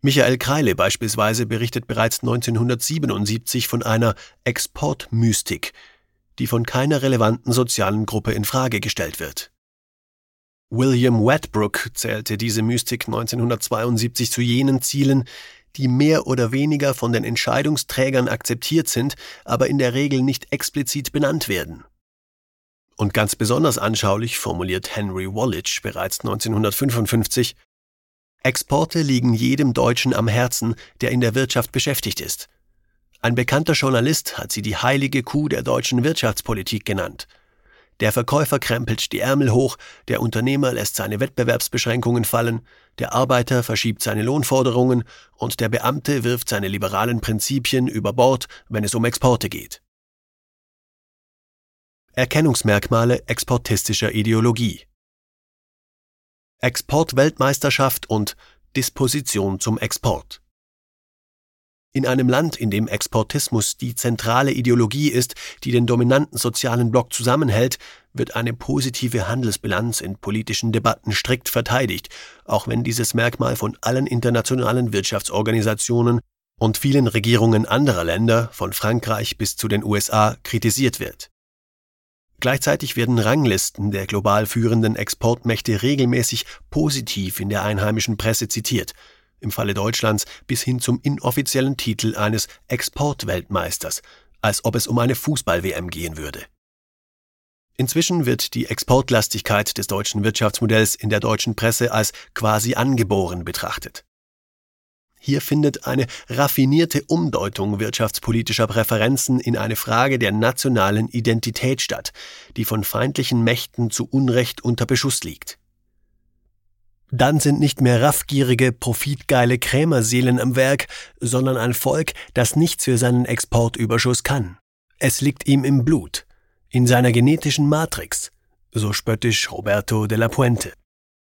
Michael Kreile beispielsweise berichtet bereits 1977 von einer Exportmystik, die von keiner relevanten sozialen Gruppe in Frage gestellt wird. William Wadbrook zählte diese Mystik 1972 zu jenen Zielen, die mehr oder weniger von den Entscheidungsträgern akzeptiert sind, aber in der Regel nicht explizit benannt werden. Und ganz besonders anschaulich formuliert Henry Woolwich bereits 1955: Exporte liegen jedem Deutschen am Herzen, der in der Wirtschaft beschäftigt ist. Ein bekannter Journalist hat sie die heilige Kuh der deutschen Wirtschaftspolitik genannt. Der Verkäufer krempelt die Ärmel hoch, der Unternehmer lässt seine Wettbewerbsbeschränkungen fallen, der Arbeiter verschiebt seine Lohnforderungen und der Beamte wirft seine liberalen Prinzipien über Bord, wenn es um Exporte geht. Erkennungsmerkmale exportistischer Ideologie. Exportweltmeisterschaft und Disposition zum Export. In einem Land, in dem Exportismus die zentrale Ideologie ist, die den dominanten sozialen Block zusammenhält, wird eine positive Handelsbilanz in politischen Debatten strikt verteidigt, auch wenn dieses Merkmal von allen internationalen Wirtschaftsorganisationen und vielen Regierungen anderer Länder, von Frankreich bis zu den USA, kritisiert wird. Gleichzeitig werden Ranglisten der global führenden Exportmächte regelmäßig positiv in der einheimischen Presse zitiert, im Falle Deutschlands bis hin zum inoffiziellen Titel eines Exportweltmeisters, als ob es um eine Fußball-WM gehen würde. Inzwischen wird die Exportlastigkeit des deutschen Wirtschaftsmodells in der deutschen Presse als quasi angeboren betrachtet. Hier findet eine raffinierte Umdeutung wirtschaftspolitischer Präferenzen in eine Frage der nationalen Identität statt, die von feindlichen Mächten zu Unrecht unter Beschuss liegt. Dann sind nicht mehr raffgierige, profitgeile Krämerseelen am Werk, sondern ein Volk, das nichts für seinen Exportüberschuss kann. Es liegt ihm im Blut, in seiner genetischen Matrix, so spöttisch Roberto de la Puente.